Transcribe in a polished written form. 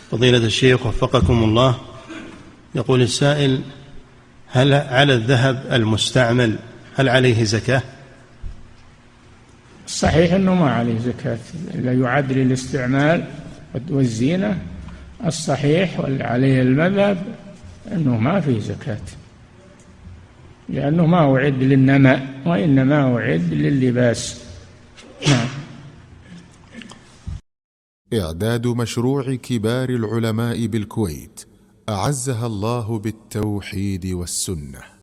فضيلة الشيخ وفقكم الله، يقول السائل: هل على الذهب المستعمل هل عليه زكاة؟ الصحيح أنه ما عليه زكاة، لا يعد للاستعمال والزينة. الصحيح وعليه المذهب أنه ما فيه زكاة، لأنه ما أعد للنماء وإنما أعد لللباس. نعم. إعداد مشروع كبار العلماء بالكويت أعزها الله بالتوحيد والسنة.